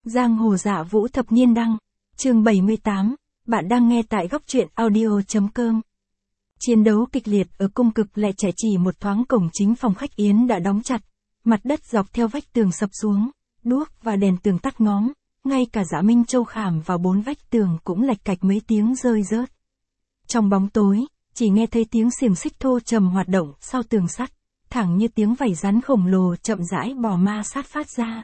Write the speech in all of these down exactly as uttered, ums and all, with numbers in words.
Giang hồ dạ vũ thập niên đăng, chương bảy mươi tám, bạn đang nghe tại góc truyện audio chấm com. Chiến đấu kịch liệt ở cung cực lại trẻ chỉ một thoáng cổng chính phòng khách Yến đã đóng chặt, mặt đất dọc theo vách tường sập xuống, đuốc và đèn tường tắt ngóm, ngay cả Dạ Minh Châu khảm vào bốn vách tường cũng lạch cạch mấy tiếng rơi rớt. Trong bóng tối, chỉ nghe thấy tiếng xiềng xích thô trầm hoạt động sau tường sắt, thẳng như tiếng vảy rắn khổng lồ chậm rãi bò ma sát phát ra.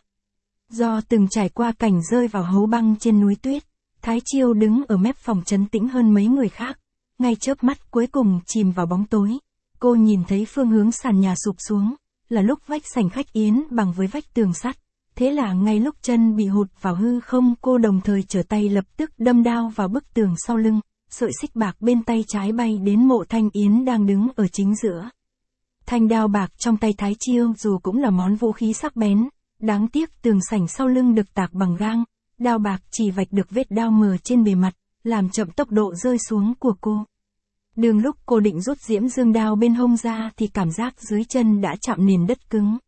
Do từng trải qua cảnh rơi vào hố băng trên núi tuyết, Thái Chiêu đứng ở mép phòng trấn tĩnh hơn mấy người khác, ngay chớp mắt cuối cùng chìm vào bóng tối. Cô nhìn thấy phương hướng sàn nhà sụp xuống, là lúc vách sảnh khách Yến bằng với vách tường sắt. Thế là ngay lúc chân bị hụt vào hư không, cô đồng thời trở tay lập tức đâm đao vào bức tường sau lưng, sợi xích bạc bên tay trái bay đến Mộ Thanh Yến đang đứng ở chính giữa. Thanh đao bạc trong tay Thái Chiêu dù cũng là món vũ khí sắc bén, đáng tiếc tường sảnh sau lưng được tạc bằng gang, đao bạc chỉ vạch được vết đao mờ trên bề mặt, làm chậm tốc độ rơi xuống của cô. Đường lúc cô định rút diễm dương đao bên hông ra thì cảm giác dưới chân đã chạm nền đất cứng.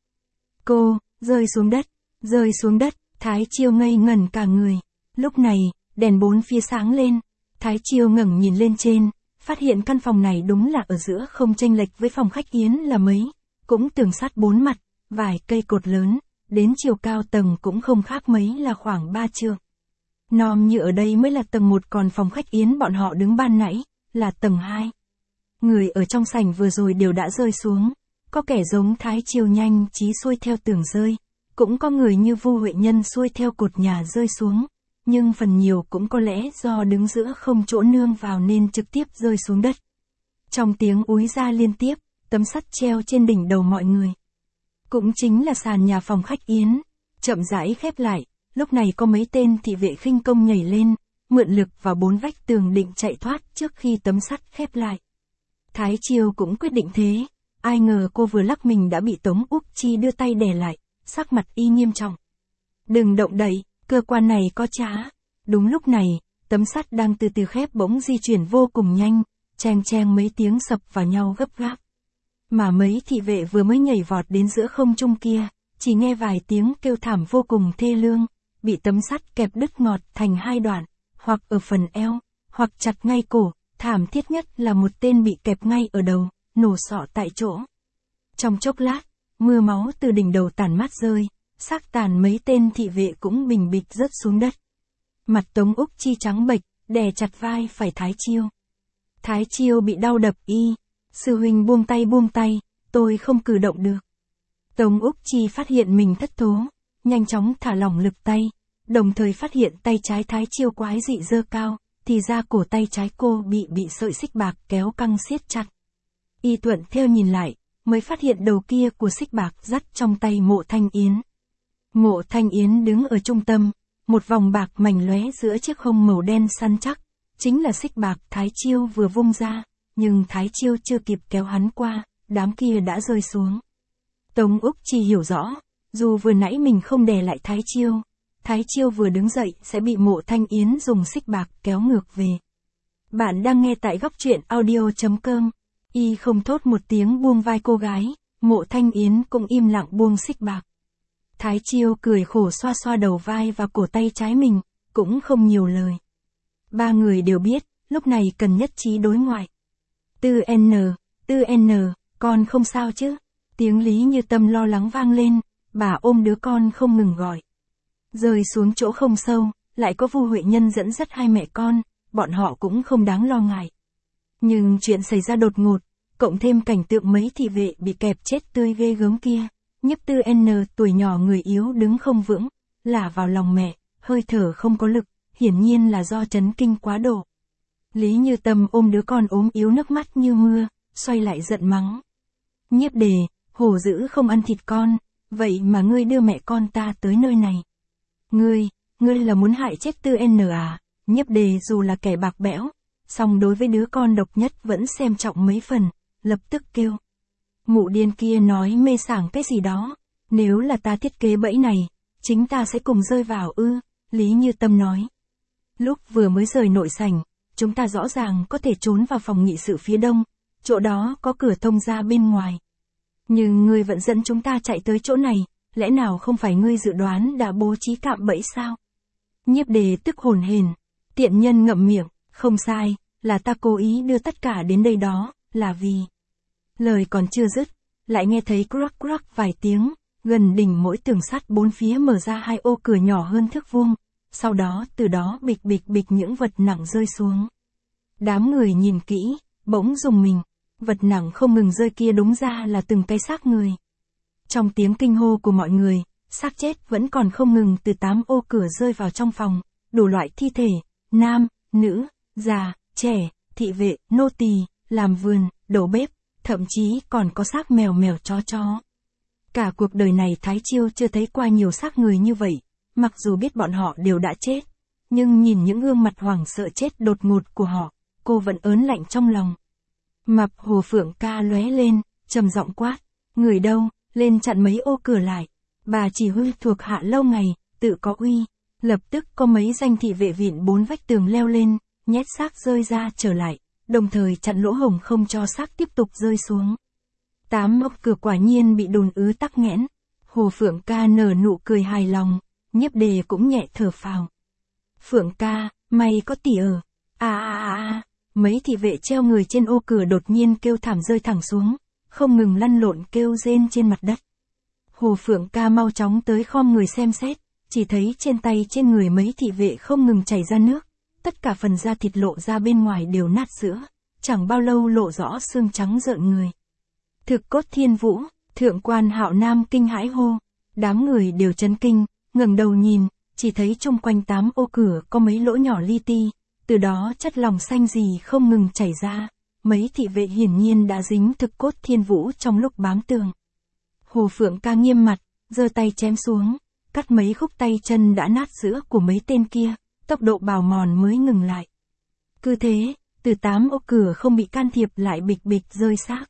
Cô, rơi xuống đất, rơi xuống đất, Thái Chiêu ngây ngẩn cả người. Lúc này, đèn bốn phía sáng lên, Thái Chiêu ngẩng nhìn lên trên, phát hiện căn phòng này đúng là ở giữa không chênh lệch với phòng khách Yến là mấy, cũng tường sắt bốn mặt, vài cây cột lớn, đến chiều cao tầng cũng không khác mấy là khoảng ba trượng. Nom như ở đây mới là tầng một, còn phòng khách Yến bọn họ đứng ban nãy, là tầng hai. Người ở trong sảnh vừa rồi đều đã rơi xuống, có kẻ giống Thái Chiêu nhanh chí xuôi theo tường rơi, cũng có người như Vu Huệ Nhân xuôi theo cột nhà rơi xuống, nhưng phần nhiều cũng có lẽ do đứng giữa không chỗ nương vào nên trực tiếp rơi xuống đất. Trong tiếng úi ra liên tiếp, tấm sắt treo trên đỉnh đầu mọi người, cũng chính là sàn nhà phòng khách Yến, chậm rãi khép lại. Lúc này có mấy tên thị vệ khinh công nhảy lên, mượn lực vào bốn vách tường định chạy thoát trước khi tấm sắt khép lại. Thái Chiêu cũng quyết định thế, ai ngờ cô vừa lắc mình đã bị Tống Úc Chi đưa tay đè lại, sắc mặt y nghiêm trọng. Đừng động đậy, cơ quan này có trá. Đúng lúc này, tấm sắt đang từ từ khép bỗng di chuyển vô cùng nhanh, cheng cheng mấy tiếng sập vào nhau gấp gáp. Mà mấy thị vệ vừa mới nhảy vọt đến giữa không trung kia, chỉ nghe vài tiếng kêu thảm vô cùng thê lương, bị tấm sắt kẹp đứt ngọt thành hai đoạn, hoặc ở phần eo, hoặc chặt ngay cổ, thảm thiết nhất là một tên bị kẹp ngay ở đầu, nổ sọ tại chỗ. Trong chốc lát, mưa máu từ đỉnh đầu tản mát rơi, xác tàn mấy tên thị vệ cũng bình bịch rớt xuống đất. Mặt Tống Úc Chi trắng bệch, đè chặt vai phải Thái Chiêu. Thái Chiêu bị đau đập y, sư huynh buông tay buông tay, tôi không cử động được. Tống Úc Chi phát hiện mình thất thố, nhanh chóng thả lỏng lực tay, đồng thời phát hiện tay trái Thái Chiêu quái dị giơ cao, thì ra cổ tay trái cô bị bị sợi xích bạc kéo căng siết chặt. Y thuận theo nhìn lại, mới phát hiện đầu kia của xích bạc dắt trong tay Mộ Thanh Yến. Mộ Thanh Yến đứng ở trung tâm, một vòng bạc mảnh lóe giữa chiếc hông màu đen săn chắc, chính là xích bạc Thái Chiêu vừa vung ra, nhưng Thái Chiêu chưa kịp kéo hắn qua, đám kia đã rơi xuống. Tống Úc Chi hiểu rõ, dù vừa nãy mình không đè lại Thái Chiêu, Thái Chiêu vừa đứng dậy sẽ bị Mộ Thanh Yến dùng xích bạc kéo ngược về. Bạn đang nghe tại góc truyện audio chấm com. Y không thốt một tiếng buông vai cô gái, Mộ Thanh Yến cũng im lặng buông xích bạc. Thái Chiêu cười khổ xoa xoa đầu vai và cổ tay trái mình, cũng không nhiều lời. Ba người đều biết, lúc này cần nhất trí đối ngoại. Tư N, Tư N, con không sao chứ? Tiếng Lý Như Tâm lo lắng vang lên, bà ôm đứa con không ngừng gọi. Rơi xuống chỗ không sâu, lại có Vu Huệ Nhân dẫn dắt hai mẹ con, bọn họ cũng không đáng lo ngại. Nhưng chuyện xảy ra đột ngột, cộng thêm cảnh tượng mấy thị vệ bị kẹp chết tươi ghê gớm kia, Nhiếp Tư N tuổi nhỏ người yếu đứng không vững, lả vào lòng mẹ, hơi thở không có lực, hiển nhiên là do chấn kinh quá độ. Lý Như Tâm ôm đứa con ốm yếu nước mắt như mưa, xoay lại giận mắng. Nhiếp Đề, hổ dữ không ăn thịt con, vậy mà ngươi đưa mẹ con ta tới nơi này. Ngươi, ngươi là muốn hại chết Tư N à? Nhiếp Đề dù là kẻ bạc bẽo, song đối với đứa con độc nhất vẫn xem trọng mấy phần, lập tức kêu. Mụ điên kia nói mê sảng cái gì đó, nếu là ta thiết kế bẫy này, chính ta sẽ cùng rơi vào ư, Lý Như Tâm nói. Lúc vừa mới rời nội sảnh, chúng ta rõ ràng có thể trốn vào phòng nghị sự phía đông, chỗ đó có cửa thông ra bên ngoài. Nhưng ngươi vẫn dẫn chúng ta chạy tới chỗ này, lẽ nào không phải ngươi dự đoán đã bố trí cạm bẫy sao? Nhiếp Đề tức hồn hển, tiện nhân ngậm miệng, không sai, là ta cố ý đưa tất cả đến đây đó, là vì... Lời còn chưa dứt, lại nghe thấy crack crack vài tiếng, gần đỉnh mỗi tường sắt bốn phía mở ra hai ô cửa nhỏ hơn thước vuông, sau đó từ đó bịch bịch bịch những vật nặng rơi xuống. Đám người nhìn kỹ, bỗng rùng mình, vật nặng không ngừng rơi kia đúng ra là từng cái xác người. Trong tiếng kinh hô của mọi người, xác chết vẫn còn không ngừng từ tám ô cửa rơi vào trong phòng, đủ loại thi thể, nam, nữ, già, trẻ, thị vệ, nô tỳ, làm vườn, đầu bếp, thậm chí còn có xác mèo mèo chó chó. Cả cuộc đời này Thái Chiêu chưa thấy qua nhiều xác người như vậy, mặc dù biết bọn họ đều đã chết, nhưng nhìn những gương mặt hoảng sợ chết đột ngột của họ, cô vẫn ớn lạnh trong lòng. Mập Hồ Phượng Ca lóe lên, trầm giọng quát, người đâu, lên chặn mấy ô cửa lại. Bà chỉ huy thuộc hạ lâu ngày, tự có uy. Lập tức có mấy danh thị vệ vịn bốn vách tường leo lên, nhét xác rơi ra trở lại, đồng thời chặn lỗ hổng không cho xác tiếp tục rơi xuống. Tám ốc cửa quả nhiên bị đồn ứ tắc nghẽn. Hồ Phượng Ca nở nụ cười hài lòng, Nhiếp Đề cũng nhẹ thở phào. Phượng Ca, mày có tỉ ở. À à à à, mấy thị vệ treo người trên ô cửa đột nhiên kêu thảm rơi thẳng xuống, không ngừng lăn lộn kêu rên trên mặt đất. Hồ Phượng Ca mau chóng tới khom người xem xét, chỉ thấy trên tay trên người mấy thị vệ không ngừng chảy ra nước, tất cả phần da thịt lộ ra bên ngoài đều nát sữa, chẳng bao lâu lộ rõ xương trắng rợn người. Thực Cốt Thiên Vũ, Thượng quan Hạo Nam kinh hãi hô, đám người đều chấn kinh, ngẩng đầu nhìn, chỉ thấy chung quanh tám ô cửa có mấy lỗ nhỏ li ti, từ đó chất lỏng xanh gì không ngừng chảy ra, mấy thị vệ hiển nhiên đã dính Thực Cốt Thiên Vũ trong lúc bám tường. Hồ Phượng Ca nghiêm mặt, giơ tay chém xuống, cắt mấy khúc tay chân đã nát sữa của mấy tên kia, tốc độ bào mòn mới ngừng lại. Cứ thế, từ tám ô cửa không bị can thiệp lại bịch bịch rơi xác.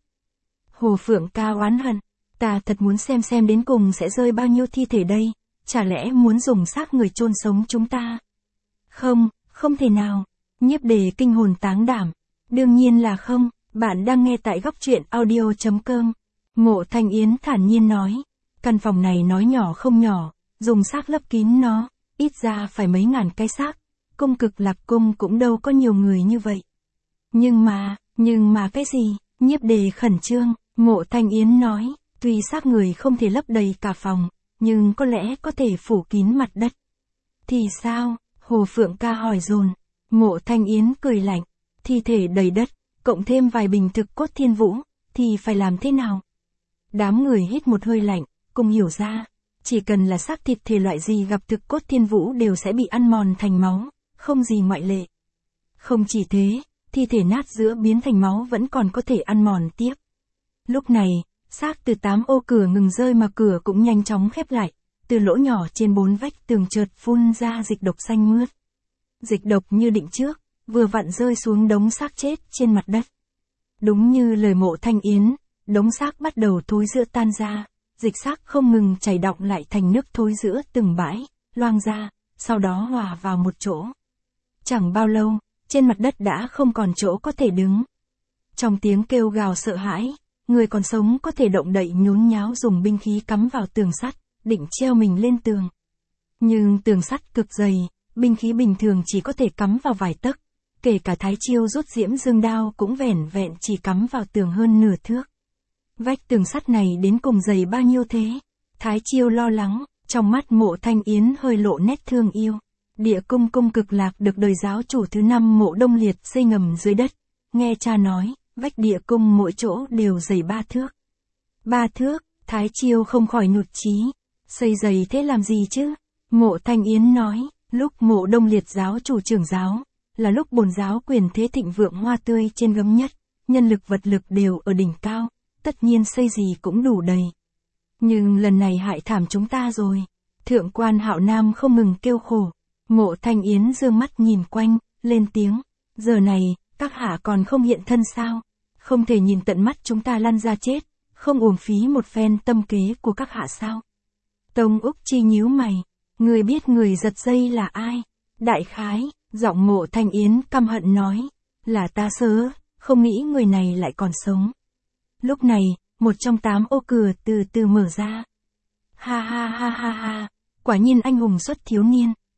Hồ Phượng Ca oán hận, ta thật muốn xem xem đến cùng sẽ rơi bao nhiêu thi thể đây, chả lẽ muốn dùng xác người chôn sống chúng ta? Không, không thể nào. Nhiếp Đề kinh hồn táng đảm. Đương nhiên là không, bạn đang nghe tại góc truyện audio chấm com. Mộ Thanh Yến thản nhiên nói, căn phòng này nói nhỏ không nhỏ, dùng xác lấp kín nó, ít ra phải mấy ngàn cái xác, cung Cực Lạc cung cũng đâu có nhiều người như vậy. Nhưng mà, nhưng mà cái gì? Nhiếp Đề khẩn trương, Mộ Thanh Yến nói, tuy xác người không thể lấp đầy cả phòng, nhưng có lẽ có thể phủ kín mặt đất. Thì sao? Hồ Phượng Ca hỏi dồn. Mộ Thanh Yến cười lạnh, thi thể đầy đất, cộng thêm vài bình Thực Cốt Thiên Vũ, thì phải làm thế nào? Đám người hít một hơi lạnh, cùng hiểu ra, chỉ cần là xác thịt thể loại gì gặp Thực Cốt Thiên Vũ đều sẽ bị ăn mòn thành máu, không gì ngoại lệ. Không chỉ thế, thi thể nát giữa biến thành máu vẫn còn có thể ăn mòn tiếp. Lúc này, xác từ tám ô cửa ngừng rơi mà cửa cũng nhanh chóng khép lại, từ lỗ nhỏ trên bốn vách tường chợt phun ra dịch độc xanh mướt. Dịch độc như định trước, vừa vặn rơi xuống đống xác chết trên mặt đất. Đúng như lời Mộ Thanh Yến, đống xác bắt đầu thối rữa tan ra, dịch xác không ngừng chảy đọng lại thành nước thối rữa từng bãi, loang ra, sau đó hòa vào một chỗ. Chẳng bao lâu, trên mặt đất đã không còn chỗ có thể đứng. Trong tiếng kêu gào sợ hãi, người còn sống có thể động đậy nhốn nháo dùng binh khí cắm vào tường sắt, định treo mình lên tường. Nhưng tường sắt cực dày, binh khí bình thường chỉ có thể cắm vào vài tấc, kể cả Thái Chiêu rút diễm dương đao cũng vẻn vẹn chỉ cắm vào tường hơn nửa thước. Vách tường sắt này đến cùng dày bao nhiêu thế? Thái Chiêu lo lắng, trong mắt Mộ Thanh Yến hơi lộ nét thương yêu. Địa cung cung Cực Lạc được đời giáo chủ thứ năm Mộ Đông Liệt xây ngầm dưới đất. Nghe cha nói, vách địa cung mỗi chỗ đều dày ba thước. Ba thước, Thái Chiêu không khỏi nhụt chí. Xây dày thế làm gì chứ? Mộ Thanh Yến nói, lúc Mộ Đông Liệt giáo chủ trưởng giáo, là lúc bổn giáo quyền thế thịnh vượng hoa tươi trên gấm nhất, nhân lực vật lực đều ở đỉnh cao, tất nhiên xây gì cũng đủ đầy. Nhưng lần này hại thảm chúng ta rồi. Thượng quan Hạo Nam không ngừng kêu khổ. Mộ Thanh Yến dương mắt nhìn quanh, lên tiếng, giờ này, các hạ còn không hiện thân sao? Không thể nhìn tận mắt chúng ta lăn ra chết, không uổng phí một phen tâm kế của các hạ sao? Tông Úc Chi nhíu mày, người biết người giật dây là ai? Đại khái, giọng Mộ Thanh Yến căm hận nói, là ta sớ, không nghĩ người này lại còn sống. Lúc này, một trong tám ô cửa từ từ mở ra. Ha ha ha ha ha, quả nhiên anh hùng xuất thiếu niên.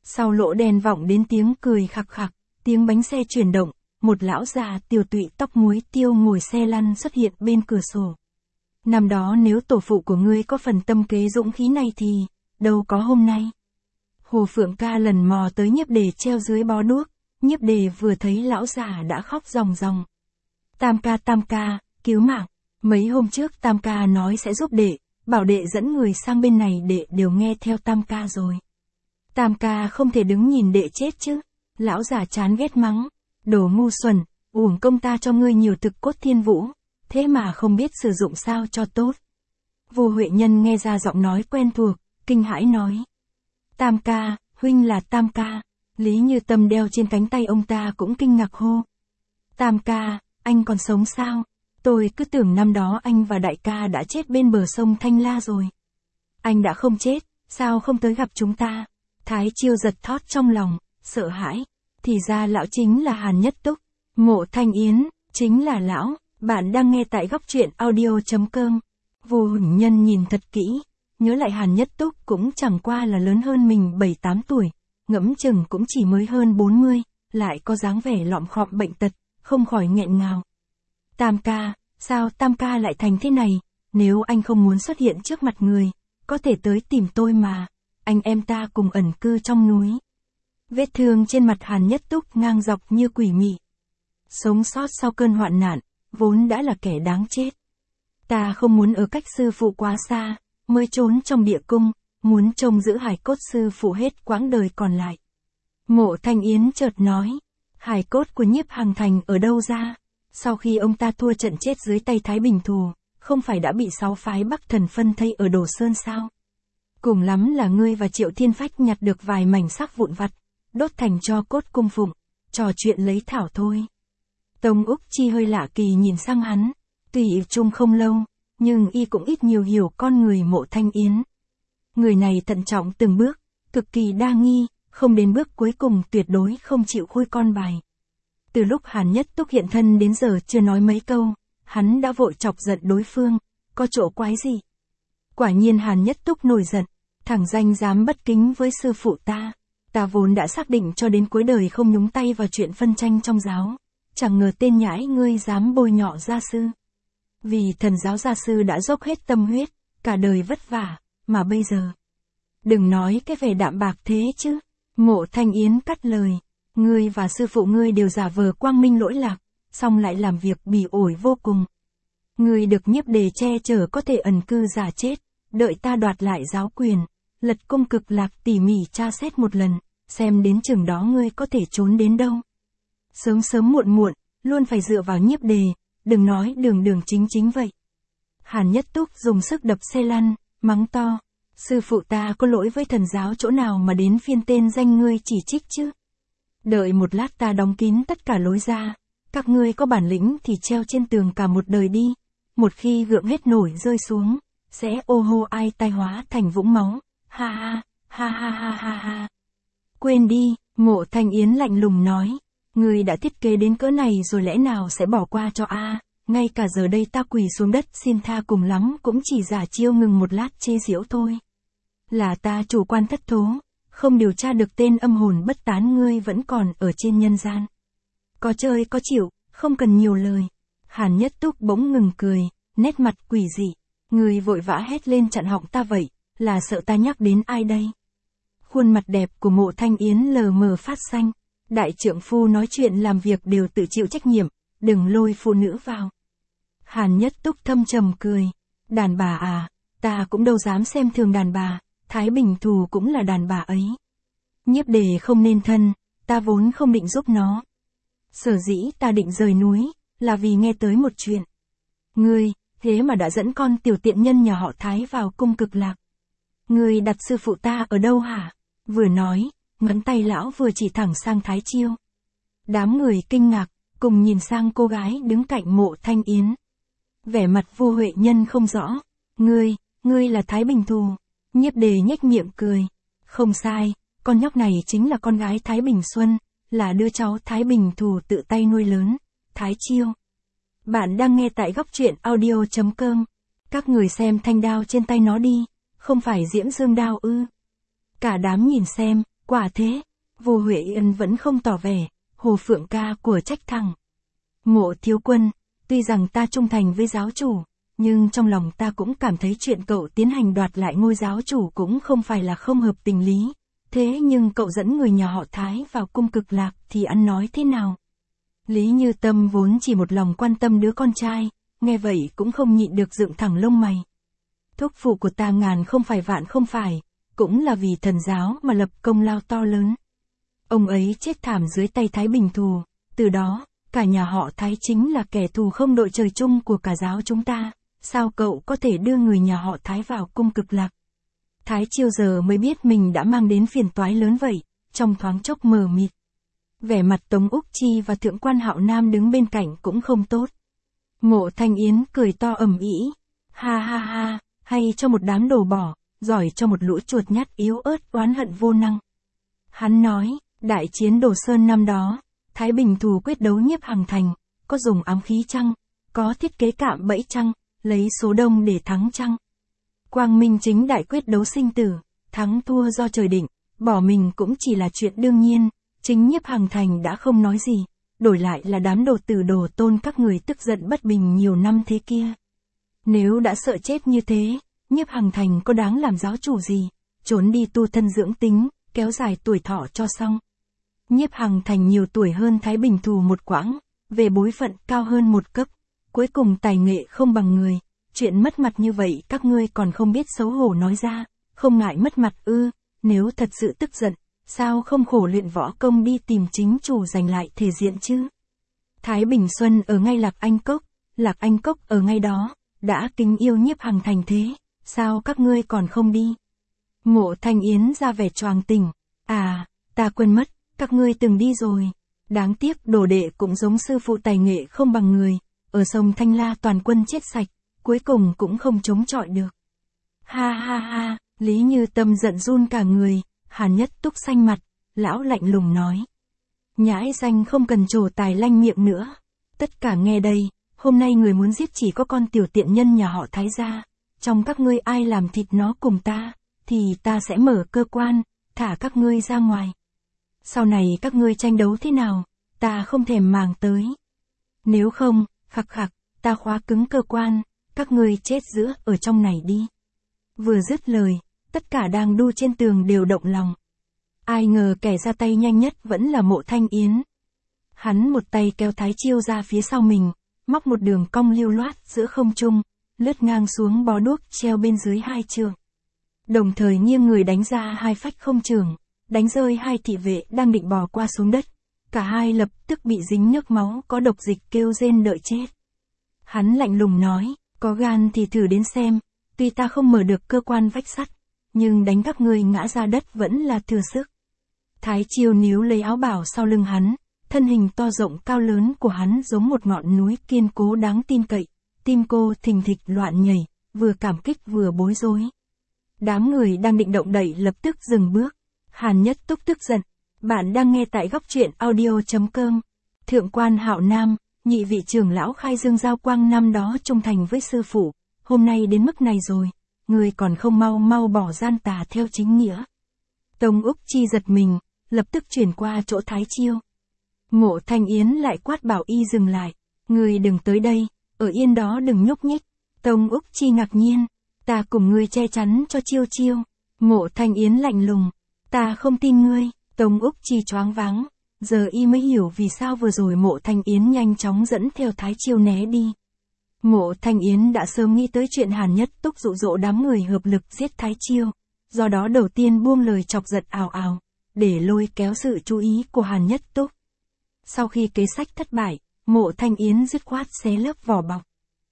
Sau lỗ đèn vọng đến tiếng cười khặc khặc, tiếng bánh xe chuyển động, một lão già tiều tụy tóc muối tiêu ngồi xe lăn xuất hiện bên cửa sổ. Năm đó nếu tổ phụ của ngươi có phần tâm kế dũng khí này thì, đâu có hôm nay. Hồ Phượng Ca lần mò tới Nhiếp Đề treo dưới bó đuốc, Nhiếp Đề vừa thấy lão già đã khóc ròng ròng. Tam ca tam ca, cứu mạng, mấy hôm trước tam ca nói sẽ giúp đệ, bảo đệ dẫn người sang bên này đệ đều nghe theo tam ca rồi. Tam ca không thể đứng nhìn đệ chết chứ, lão già chán ghét mắng, đồ ngu xuẩn, uổng công ta cho ngươi nhiều thực cốt thiên vũ, thế mà không biết sử dụng sao cho tốt. Vô Huệ Nhân nghe ra giọng nói quen thuộc, kinh hãi nói. Tam ca, huynh là tam ca, Lý Như Tâm đeo trên cánh tay ông ta cũng kinh ngạc hô. Tam ca, anh còn sống sao? Tôi cứ tưởng năm đó anh và đại ca đã chết bên bờ sông Thanh La rồi. Anh đã không chết, sao không tới gặp chúng ta? Thái Chiêu giật thót trong lòng, sợ hãi. Thì ra lão chính là Hàn Nhất Túc, Mộ Thanh Yến, chính là lão. Bạn đang nghe tại góc truyện audio chấm com. Vô Huỳnh Nhân nhìn thật kỹ, nhớ lại Hàn Nhất Túc cũng chẳng qua là lớn hơn mình bảy tám tuổi, ngẫm chừng cũng chỉ mới hơn bốn mươi, lại có dáng vẻ lọm khọm bệnh tật, không khỏi nghẹn ngào. Tam ca, sao tam ca lại thành thế này, nếu anh không muốn xuất hiện trước mặt người, có thể tới tìm tôi mà, anh em ta cùng ẩn cư trong núi. Vết thương trên mặt Hàn Nhất Túc ngang dọc như quỷ mị. Sống sót sau cơn hoạn nạn, vốn đã là kẻ đáng chết. Ta không muốn ở cách sư phụ quá xa, mới trốn trong địa cung, muốn trông giữ hài cốt sư phụ hết quãng đời còn lại. Mộ Thanh Yến chợt nói, hài cốt của Nhiếp Hằng Thành ở đâu ra? Sau khi ông ta thua trận chết dưới tay Thái Bình Thù, không phải đã bị sáu phái Bắc Thần phân thây ở Đồ Sơn sao? Cùng lắm là ngươi và Triệu Thiên Phách nhặt được vài mảnh xác vụn vặt, đốt thành tro cốt cung phụng, trò chuyện lấy thảo thôi. Tông Úc Chi hơi lạ kỳ nhìn sang hắn, tuy y chung không lâu, nhưng y cũng ít nhiều hiểu con người Mộ Thanh Yến. Người này thận trọng từng bước, cực kỳ đa nghi, không đến bước cuối cùng tuyệt đối không chịu khui con bài. Từ lúc Hàn Nhất Túc hiện thân đến giờ chưa nói mấy câu, hắn đã vội chọc giận đối phương, có chỗ quái gì? Quả nhiên Hàn Nhất Túc nổi giận, thẳng danh dám bất kính với sư phụ ta, ta vốn đã xác định cho đến cuối đời không nhúng tay vào chuyện phân tranh trong giáo, chẳng ngờ tên nhãi ngươi dám bôi nhọ gia sư. Vì thần giáo gia sư đã dốc hết tâm huyết, cả đời vất vả, mà bây giờ. Đừng nói cái vẻ đạm bạc thế chứ, Mộ Thanh Yến cắt lời, ngươi và sư phụ ngươi đều giả vờ quang minh lỗi lạc, xong lại làm việc bỉ ổi vô cùng. Ngươi được Nhiếp Đề che chở có thể ẩn cư giả chết, đợi ta đoạt lại giáo quyền, lật cung cực lạc tỉ mỉ tra xét một lần, xem đến chừng đó ngươi có thể trốn đến đâu. Sớm sớm muộn muộn, luôn phải dựa vào Nhiếp Đề, đừng nói đường đường chính chính vậy. Hàn Nhất Túc dùng sức đập xe lăn, mắng to, sư phụ ta có lỗi với thần giáo chỗ nào mà đến phiên tên danh ngươi chỉ trích chứ? Đợi một lát ta đóng kín tất cả lối ra, các ngươi có bản lĩnh thì treo trên tường cả một đời đi, một khi gượng hết nổi rơi xuống, sẽ ô hô ai tai hóa thành vũng máu, ha ha, ha ha ha ha ha. Quên đi, Mộ Thanh Yến lạnh lùng nói, ngươi đã thiết kế đến cỡ này rồi lẽ nào sẽ bỏ qua cho a? Ngay cả giờ đây ta quỳ xuống đất xin tha cùng lắm cũng chỉ giả chiêu ngừng một lát chê giễu thôi. Là ta chủ quan thất thố, không điều tra được tên âm hồn bất tán ngươi vẫn còn ở trên nhân gian. Có chơi có chịu, không cần nhiều lời. Hàn Nhất Túc bỗng ngừng cười, nét mặt quỷ dị. Ngươi vội vã hét lên chặn họng ta vậy, là sợ ta nhắc đến ai đây? Khuôn mặt đẹp của Mộ Thanh Yến lờ mờ phát xanh. Đại trượng phu nói chuyện làm việc đều tự chịu trách nhiệm, đừng lôi phụ nữ vào. Hàn Nhất Túc thâm trầm cười. Đàn bà à, ta cũng đâu dám xem thường đàn bà, Thái Bình Thù cũng là đàn bà ấy. Nhiếp Đề không nên thân, ta vốn không định giúp nó. Sở dĩ ta định rời núi, là vì nghe tới một chuyện. Ngươi, thế mà đã dẫn con tiểu tiện nhân nhà họ Thái vào cung cực lạc. Ngươi đặt sư phụ ta ở đâu hả? Vừa nói, ngón tay lão vừa chỉ thẳng sang Thái Chiêu. Đám người kinh ngạc, cùng nhìn sang cô gái đứng cạnh Mộ Thanh Yến. Vẻ mặt Vô Huệ Nhân không rõ. Ngươi, ngươi là Thái Bình Thù. Nhiếp Đề nhếch miệng cười. Không sai, con nhóc này chính là con gái Thái Bình Xuân, là đứa cháu Thái Bình Thù tự tay nuôi lớn, Thái Chiêu. Bạn đang nghe tại góc truyện audio chấm com. Các người xem thanh đao trên tay nó đi, không phải Diễm Dương đao ư? Cả đám nhìn xem, Quả thế, Vô Huệ Yên vẫn không tỏ vẻ, Hồ Phượng ca của trách thẳng. Mộ thiếu quân, tuy rằng ta trung thành với giáo chủ, nhưng trong lòng ta cũng cảm thấy chuyện cậu tiến hành đoạt lại ngôi giáo chủ cũng không phải là không hợp tình lý. Thế nhưng cậu dẫn người nhà họ Thái vào cung Cực Lạc thì ăn nói thế nào? Lý Như Tâm vốn chỉ một lòng quan tâm đứa con trai, nghe vậy cũng không nhịn được dựng thẳng lông mày. Thúc phụ của ta ngàn không phải vạn không phải, cũng là vì thần giáo mà lập công lao to lớn. Ông ấy chết thảm dưới tay Thái Bình thù, từ đó, cả nhà họ Thái chính là kẻ thù không đội trời chung của cả giáo chúng ta, sao cậu có thể đưa người nhà họ Thái vào cung Cực Lạc? Thái Chiêu giờ mới biết mình đã mang đến phiền toái lớn vậy, trong thoáng chốc mờ mịt. Vẻ mặt Tống Úc Chi và Thượng quan Hạo Nam đứng bên cạnh cũng không tốt. Mộ Thanh Yến cười to ầm ĩ, ha ha ha, hay cho một đám đồ bỏ, giỏi cho một lũ chuột nhắt yếu ớt oán hận vô năng. Hắn nói, đại chiến Đồ Sơn năm đó, Thái Bình thù quyết đấu Nhiếp Hằng Thành, có dùng ám khí chăng, có thiết kế cạm bẫy chăng, lấy số đông để thắng chăng? Quang minh chính đại quyết đấu sinh tử, thắng thua do trời định, bỏ mình cũng chỉ là chuyện đương nhiên, chính Nhiếp Hằng Thành đã không nói gì, đổi lại là đám đồ tử đồ tôn các người tức giận bất bình nhiều năm thế kia. Nếu đã sợ chết như thế, Nhiếp Hằng Thành có đáng làm giáo chủ gì, trốn đi tu thân dưỡng tính, kéo dài tuổi thọ cho xong. Nhiếp Hằng Thành nhiều tuổi hơn Thái Bình thù một quãng, về bối phận cao hơn một cấp, cuối cùng tài nghệ không bằng người, chuyện mất mặt như vậy các ngươi còn không biết xấu hổ nói ra, không ngại mất mặt ư, nếu thật sự tức giận, sao không khổ luyện võ công đi tìm chính chủ giành lại thể diện chứ? Thái Bình Xuân ở ngay Lạc Anh Cốc, Lạc Anh Cốc ở ngay đó, đã kính yêu Nhiếp Hằng Thành thế, sao các ngươi còn không đi? Mộ Thanh Yến ra vẻ choàng tỉnh, à, ta quên mất, các ngươi từng đi rồi, đáng tiếc đồ đệ cũng giống sư phụ tài nghệ không bằng người, ở sông Thanh La toàn quân chết sạch, cuối cùng cũng không chống chọi được. Ha ha ha, Lý Như Tâm giận run cả người, Hàn Nhất Túc xanh mặt, lão lạnh lùng nói. Nhãi danh không cần trổ tài lanh miệng nữa. Tất cả nghe đây, hôm nay người muốn giết chỉ có con tiểu tiện nhân nhà họ Thái gia. Trong các ngươi ai làm thịt nó cùng ta, thì ta sẽ mở cơ quan, thả các ngươi ra ngoài. Sau này các ngươi tranh đấu thế nào, ta không thèm màng tới. Nếu không, khặc khặc, ta khóa cứng cơ quan, các ngươi chết giữa ở trong này đi. Vừa dứt lời, tất cả đang đu trên tường đều động lòng. Ai ngờ kẻ ra tay nhanh nhất vẫn là Mộ Thanh Yến. Hắn một tay kéo Thái Chiêu ra phía sau mình, móc một đường cong lưu loát giữa không trung, lướt ngang xuống bó đuốc treo bên dưới hai trường. Đồng thời nghiêng người đánh ra hai phách không trường, đánh rơi hai thị vệ đang định bò qua xuống đất. Cả hai lập tức bị dính nước máu có độc dịch kêu rên đợi chết. Hắn lạnh lùng nói, có gan thì thử đến xem, tuy ta không mở được cơ quan vách sắt, nhưng đánh các ngươi ngã ra đất vẫn là thừa sức. Thái Chiêu níu lấy áo bào sau lưng hắn, thân hình to rộng cao lớn của hắn giống một ngọn núi kiên cố đáng tin cậy, tim cô thình thịch loạn nhảy, vừa cảm kích vừa bối rối. Đám người đang định động đậy lập tức dừng bước. Hàn Nhất Túc tức giận, bạn đang nghe tại góc truyện audio chấm com. Thượng quan Hạo Nam, nhị vị trưởng lão khai dương giao quang năm đó trung thành với sư phụ, hôm nay đến mức này rồi, người còn không mau mau bỏ gian tà theo chính nghĩa. Tống Úc Chi giật mình, lập tức chuyển qua chỗ Thái Chiêu. Mộ Thanh Yến lại quát bảo y dừng lại, người đừng tới đây, ở yên đó đừng nhúc nhích. Tống Úc Chi ngạc nhiên, ta cùng ngươi che chắn cho Chiêu Chiêu. Mộ Thanh Yến lạnh lùng, ta không tin ngươi. Tống Úc Chi choáng váng, giờ y mới hiểu vì sao vừa rồi Mộ Thanh Yến nhanh chóng dẫn theo Thái Chiêu né đi. Mộ Thanh Yến đã sớm nghĩ tới chuyện Hàn Nhất Túc dụ dỗ đám người hợp lực giết Thái Chiêu, do đó đầu tiên buông lời chọc giận ào ào, để lôi kéo sự chú ý của Hàn Nhất Túc. Sau khi kế sách thất bại, Mộ Thanh Yến dứt khoát xé lớp vỏ bọc.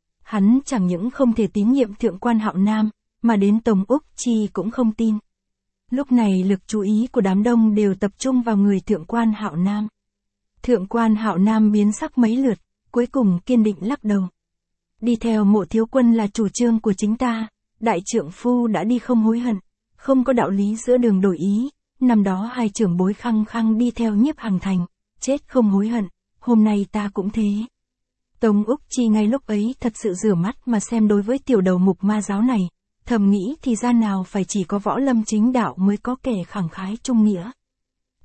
Hắn chẳng những không thể tín nhiệm Thượng quan Hạo Nam, mà đến Tống Úc Chi cũng không tin. Lúc này lực chú ý của đám đông đều tập trung vào người Thượng quan Hạo Nam. Thượng quan Hạo Nam biến sắc mấy lượt, cuối cùng kiên định lắc đầu. Đi theo Mộ thiếu quân là chủ trương của chính ta, đại trượng phu đã đi không hối hận, không có đạo lý giữa đường đổi ý. Năm đó hai trưởng bối khăng khăng đi theo Nhiếp Hằng Thành, chết không hối hận, hôm nay ta cũng thế. Tống Úc Chi ngay lúc ấy thật sự rửa mắt mà xem đối với tiểu đầu mục ma giáo này, thầm nghĩ thì ra nào phải chỉ có võ lâm chính đạo mới có kẻ khẳng khái trung nghĩa,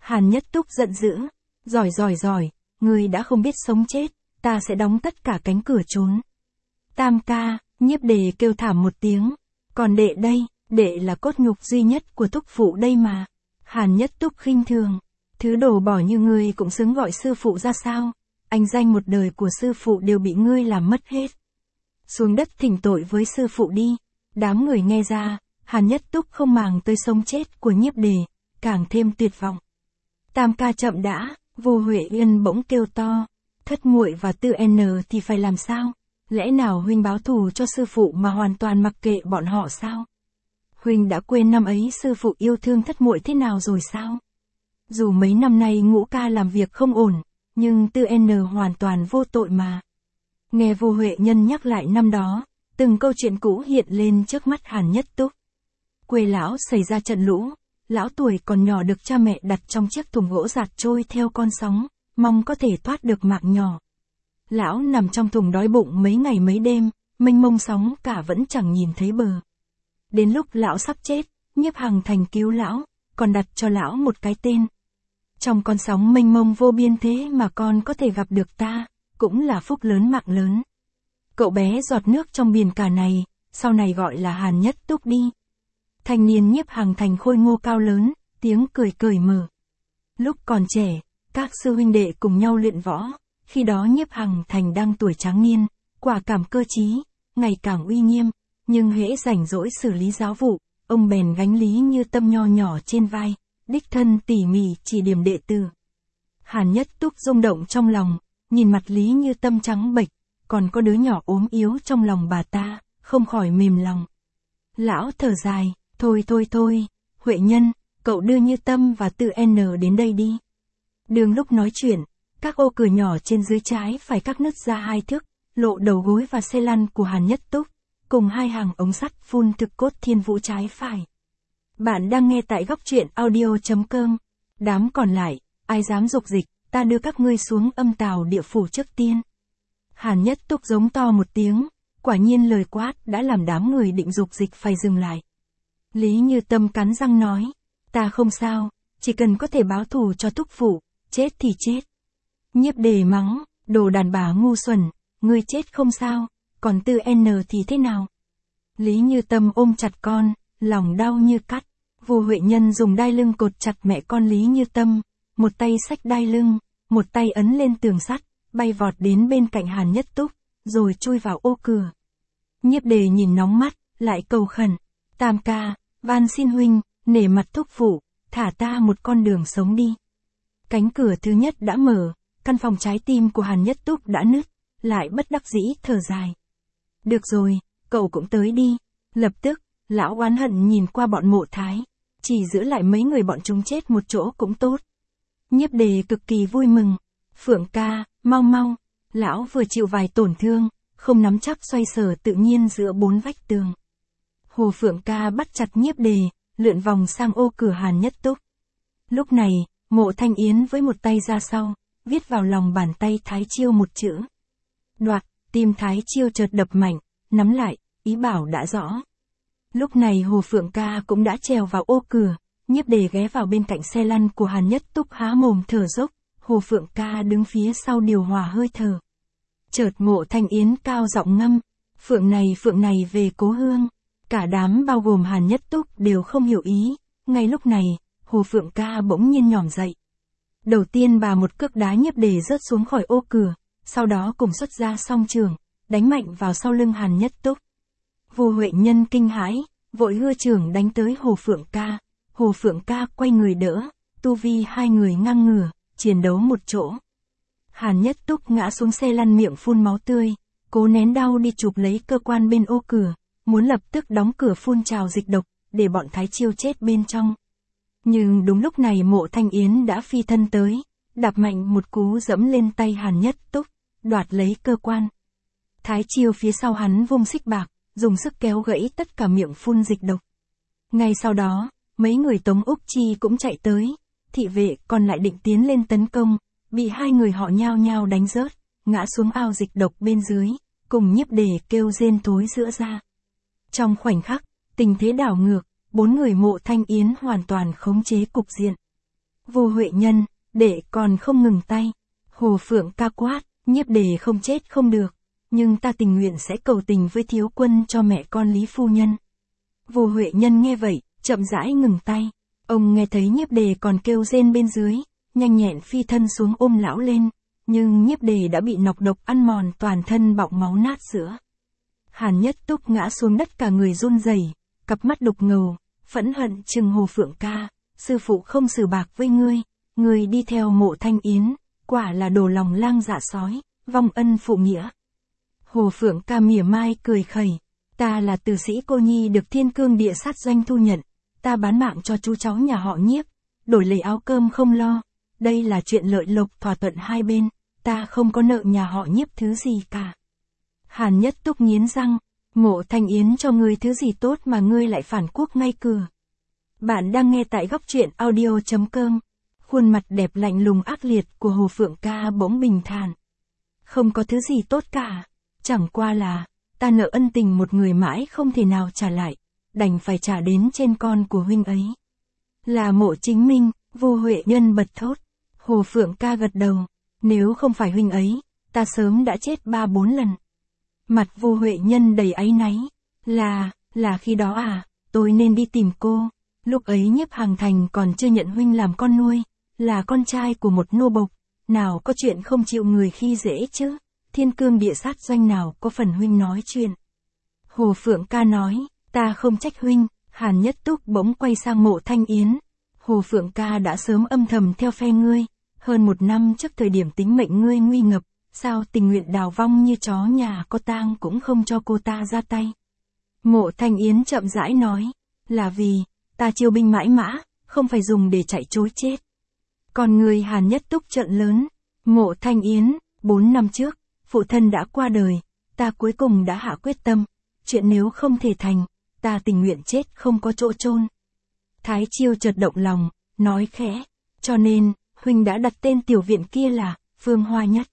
Hàn Nhất Túc giận dữ. Giỏi giỏi giỏi, ngươi đã không biết sống chết, ta sẽ đóng tất cả cánh cửa trốn. Tam ca, Nhiếp Đề kêu thảm một tiếng. Còn đệ đây, đệ là cốt nhục duy nhất của thúc phụ đây mà. Hàn Nhất Túc khinh thường. Thứ đồ bỏ như ngươi cũng xứng gọi sư phụ ra sao? Anh danh một đời của sư phụ đều bị ngươi làm mất hết. Xuống đất thỉnh tội với sư phụ đi. Đám người nghe ra, Hàn Nhất Túc không màng tới sống chết của Nhiếp Đề, càng thêm tuyệt vọng. Tam ca chậm đã, Vu Huệ Yên bỗng kêu to. Thất muội và Tư N thì phải làm sao? Lẽ nào huynh báo thù cho sư phụ mà hoàn toàn mặc kệ bọn họ sao? Huynh đã quên năm ấy sư phụ yêu thương thất muội thế nào rồi sao? Dù mấy năm nay Ngũ ca làm việc không ổn, nhưng Tư N hoàn toàn vô tội mà. Nghe Vu Huệ Nhân nhắc lại năm đó, từng câu chuyện cũ hiện lên trước mắt Hàn Nhất Túc. Quê lão xảy ra trận lũ, lão tuổi còn nhỏ được cha mẹ đặt trong chiếc thùng gỗ giạt trôi theo con sóng, mong có thể thoát được mạng nhỏ. Lão nằm trong thùng đói bụng mấy ngày mấy đêm, mênh mông sóng cả vẫn chẳng nhìn thấy bờ. Đến lúc lão sắp chết, Nhiếp Hằng Thành cứu lão, còn đặt cho lão một cái tên. Trong con sóng mênh mông vô biên thế mà con có thể gặp được ta, cũng là phúc lớn mạng lớn. Cậu bé giọt nước trong biển cả này, sau này gọi là Hàn Nhất Túc đi. Thanh niên Nhiếp Hằng Thành khôi ngô cao lớn, tiếng cười cởi mở. Lúc còn trẻ, các sư huynh đệ cùng nhau luyện võ, khi đó Nhiếp Hằng Thành đang tuổi tráng niên, quả cảm cơ trí, ngày càng uy nghiêm, nhưng hễ rảnh rỗi xử lý giáo vụ, ông bèn gánh Lý Như Tâm nho nhỏ trên vai, đích thân tỉ mỉ chỉ điểm đệ tử. Hàn Nhất Túc rung động trong lòng, nhìn mặt Lý Như Tâm trắng bệch, còn có đứa nhỏ ốm yếu trong lòng bà ta, không khỏi mềm lòng. Lão thở dài, thôi thôi thôi, Huệ Nhân, cậu đưa Như Tâm và Tư N đến đây đi. Đường lúc nói chuyện, các ô cửa nhỏ trên dưới trái phải các nứt ra hai thước, lộ đầu gối và xe lăn của Hàn Nhất Túc, cùng hai hàng ống sắt phun thực cốt thiên vũ trái phải. Bạn đang nghe tại góc truyện audio chấm com. Đám còn lại, ai dám dục dịch, ta đưa các ngươi xuống âm tào địa phủ trước tiên. Hàn Nhất Túc giống to một tiếng, quả nhiên lời quát đã làm đám người định dục dịch phải dừng lại. Lý Như Tâm cắn răng nói, ta không sao, chỉ cần có thể báo thù cho thúc phụ, chết thì chết. Nhiếp Đề mắng, đồ đàn bà ngu xuẩn, ngươi chết không sao, còn Tư N thì thế nào? Lý Như Tâm ôm chặt con, lòng đau như cắt. Vu Huệ Nhân dùng đai lưng cột chặt mẹ con Lý Như Tâm, một tay xách đai lưng, một tay ấn lên tường sắt, bay vọt đến bên cạnh Hàn Nhất Túc, rồi chui vào ô cửa. Nhiếp Đề nhìn nóng mắt, lại cầu khẩn, Tam ca, van xin huynh, nể mặt thúc phụ, thả ta một con đường sống đi. Cánh cửa thứ nhất đã mở, căn phòng trái tim của Hàn Nhất Túc đã nứt, lại bất đắc dĩ thở dài. Được rồi, cậu cũng tới đi. Lập tức, lão oán hận nhìn qua bọn Mộ Thái, chỉ giữ lại mấy người bọn chúng chết một chỗ cũng tốt. Nhiếp Đề cực kỳ vui mừng. Phượng ca, mau mau, lão vừa chịu vài tổn thương, không nắm chắc xoay sở tự nhiên giữa bốn vách tường. Hồ Phượng ca bắt chặt Nhiếp Đề, lượn vòng sang ô cửa Hàn Nhất Túc. Lúc này, Mộ Thanh Yến với một tay ra sau, viết vào lòng bàn tay Thái Chiêu một chữ. Đoạt, tim Thái Chiêu chợt đập mạnh, nắm lại, ý bảo đã rõ. Lúc này Hồ Phượng ca cũng đã trèo vào ô cửa, Nhiếp Đề ghé vào bên cạnh xe lăn của Hàn Nhất Túc há mồm thở dốc, Hồ Phượng ca đứng phía sau điều hòa hơi thở. Chợt Mộ Thanh Yến cao giọng ngâm, phượng này phượng này về cố hương. Cả đám bao gồm Hàn Nhất Túc đều không hiểu ý, ngay lúc này, Hồ Phượng ca bỗng nhiên nhỏm dậy. Đầu tiên bà một cước đá Nhiếp Đề rớt xuống khỏi ô cửa, sau đó cùng xuất ra song trường, đánh mạnh vào sau lưng Hàn Nhất Túc. Vu Huệ Nhân kinh hãi, vội hưa trường đánh tới Hồ Phượng ca. Hồ Phượng ca quay người đỡ, tu vi hai người ngang ngửa, chiến đấu một chỗ. Hàn Nhất Túc ngã xuống xe lăn miệng phun máu tươi, cố nén đau đi chụp lấy cơ quan bên ô cửa, muốn lập tức đóng cửa phun trào dịch độc, để bọn Thái Chiêu chết bên trong. Nhưng đúng lúc này Mộ Thanh Yến đã phi thân tới, đạp mạnh một cú dẫm lên tay Hàn Nhất Túc, đoạt lấy cơ quan. Thái Chiêu phía sau hắn vung xích bạc, dùng sức kéo gãy tất cả miệng phun dịch độc. Ngay sau đó, mấy người Tống Úc Chi cũng chạy tới, thị vệ còn lại định tiến lên tấn công, bị hai người họ nhao nhao đánh rớt, ngã xuống ao dịch độc bên dưới, cùng Nhiếp Đề kêu rên thối rữa ra. Trong khoảnh khắc, tình thế đảo ngược, bốn người Mộ Thanh Yến hoàn toàn khống chế cục diện. Vô Huệ Nhân, đệ còn không ngừng tay. Hồ Phượng Ca quát, Nhiếp Đề không chết không được, nhưng ta tình nguyện sẽ cầu tình với thiếu quân cho mẹ con Lý phu nhân. Vô Huệ Nhân nghe vậy, chậm rãi ngừng tay. Ông nghe thấy Nhiếp Đề còn kêu rên bên dưới, nhanh nhẹn phi thân xuống ôm lão lên, nhưng Nhiếp Đề đã bị nọc độc ăn mòn toàn thân bọng máu nát sữa. Hàn Nhất Túc ngã xuống đất cả người run rẩy, cặp mắt đục ngầu, phẫn hận trừng Hồ Phượng Ca, sư phụ không xử bạc với ngươi, ngươi đi theo Mộ Thanh Yến, quả là đồ lòng lang dạ sói, vong ân phụ nghĩa. Hồ Phượng Ca mỉa mai cười khẩy, ta là tử sĩ cô nhi được Thiên Cương Địa Sát Doanh thu nhận, ta bán mạng cho chú cháu nhà họ Nhiếp, đổi lấy áo cơm không lo, đây là chuyện lợi lộc thỏa thuận hai bên, ta không có nợ nhà họ Nhiếp thứ gì cả. Hàn Nhất Túc nghiến răng, Mộ Thanh Yến cho ngươi thứ gì tốt mà ngươi lại phản quốc ngay cửa. Bạn đang nghe tại góc truyện audio chấm com. Khuôn mặt đẹp lạnh lùng ác liệt của Hồ Phượng Ca bỗng bình thản. Không có thứ gì tốt cả, chẳng qua là, ta nợ ân tình một người mãi không thể nào trả lại, đành phải trả đến trên con của huynh ấy. Là Mộ Chính Minh, Vô Huệ Nhân bật thốt. Hồ Phượng Ca gật đầu, nếu không phải huynh ấy, ta sớm đã chết ba bốn lần. Mặt Vô Huệ Nhân đầy áy náy, là, là khi đó à, tôi nên đi tìm cô, lúc ấy Nhiếp Hàng Thành còn chưa nhận huynh làm con nuôi, là con trai của một nô bộc, nào có chuyện không chịu người khi dễ chứ, Thiên Cương Địa Sát Doanh nào có phần huynh nói chuyện. Hồ Phượng Ca nói, ta không trách huynh. Hàn Nhất Túc bỗng quay sang Mộ Thanh Yến. Hồ Phượng Ca đã sớm âm thầm theo phe ngươi, hơn một năm trước thời điểm tính mệnh ngươi nguy ngập, sao tình nguyện đào vong như chó nhà có tang cũng không cho cô ta ra tay. Mộ Thanh Yến chậm rãi nói, là vì, ta chiêu binh mãi mã, không phải dùng để chạy trối chết. Còn người Hàn Nhất Túc trợn lớn, Mộ Thanh Yến, bốn năm trước, phụ thân đã qua đời, ta cuối cùng đã hạ quyết tâm, chuyện nếu không thể thành, ta tình nguyện chết không có chỗ chôn. Thái Chiêu chợt động lòng, nói khẽ, cho nên, huynh đã đặt tên tiểu viện kia là, Phương Hoa Nhất.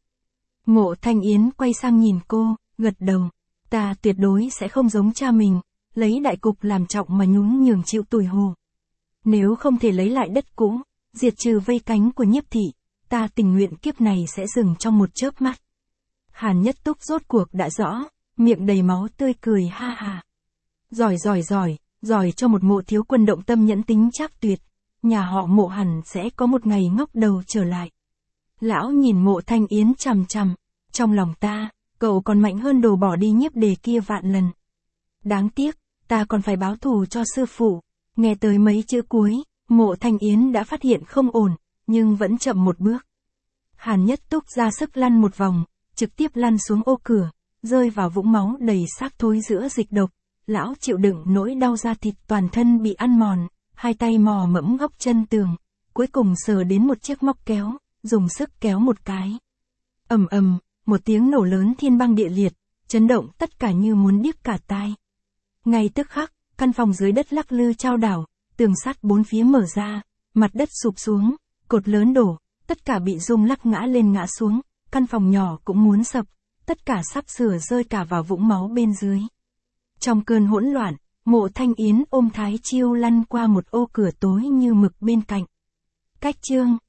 Mộ Thanh Yến quay sang nhìn cô, gật đầu, ta tuyệt đối sẽ không giống cha mình, lấy đại cục làm trọng mà nhún nhường chịu tủi hổ. Nếu không thể lấy lại đất cũ, diệt trừ vây cánh của Nhiếp thị, ta tình nguyện kiếp này sẽ dừng trong một chớp mắt. Hàn Nhất Túc rốt cuộc đã rõ, miệng đầy máu tươi cười ha ha. Giỏi giỏi giỏi, giỏi cho một Mộ thiếu quân động tâm nhẫn tính chắc tuyệt, nhà họ Mộ hẳn sẽ có một ngày ngóc đầu trở lại. Lão nhìn Mộ Thanh Yến chằm chằm, trong lòng ta, cậu còn mạnh hơn đồ bỏ đi Nhiếp Đề kia vạn lần. Đáng tiếc, ta còn phải báo thù cho sư phụ. Nghe tới mấy chữ cuối, Mộ Thanh Yến đã phát hiện không ổn, nhưng vẫn chậm một bước. Hàn Nhất Túc ra sức lăn một vòng, trực tiếp lăn xuống ô cửa, rơi vào vũng máu đầy xác thối giữa dịch độc. Lão chịu đựng nỗi đau da thịt toàn thân bị ăn mòn, hai tay mò mẫm góc chân tường, cuối cùng sờ đến một chiếc móc kéo, dùng sức kéo một cái. Ầm ầm, một tiếng nổ lớn thiên băng địa liệt, chấn động tất cả như muốn điếc cả tai. Ngay tức khắc, căn phòng dưới đất lắc lư chao đảo, tường sắt bốn phía mở ra, mặt đất sụp xuống, cột lớn đổ, tất cả bị rung lắc ngã lên ngã xuống, căn phòng nhỏ cũng muốn sập, tất cả sắp sửa rơi cả vào vũng máu bên dưới. Trong cơn hỗn loạn, Mộ Thanh Yến ôm Thái Chiêu lăn qua một ô cửa tối như mực bên cạnh. Cách chương